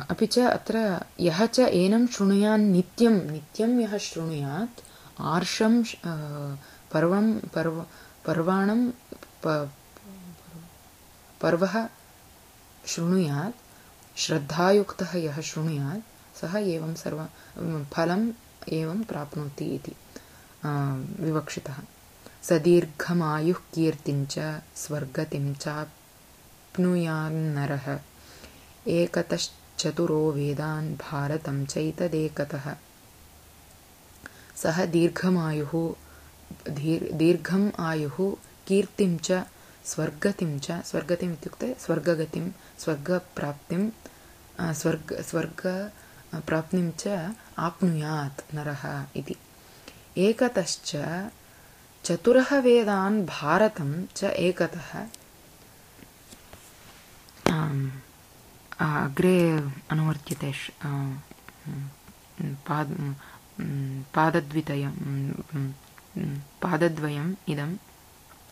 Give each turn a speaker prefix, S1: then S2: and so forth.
S1: अपि च अत्र यः च एनं शृणुयान् नित्यं यः शृणुयात् आर्षं पर्वाणं पर्वः शृणुयात् श्रद्धायुक्तः यः शृणुयात् सः एवं फलम् एवं प्राप्नोति इति विवक्षितः। सदीर्घमायुः कीर्तिं च स्वर्गतिं चाप्नुयान्नरः एकतश्चतुरो वेदान् भारतं चैतदेकतः। सः दीर्घम् आयुः कीर्तिं च स्वर्गतिं च स्वर्गतिम् इत्युक्ते स्वर्गगतिं स्वर्गप्राप्तिं स्वर्गप्राप्तिं च आप्नुयात् नरः इति। एकतश्च चतुरः वेदान् भारतं च एकतः। अग्रे अनुवर्त्यते पादद्वयम् इदं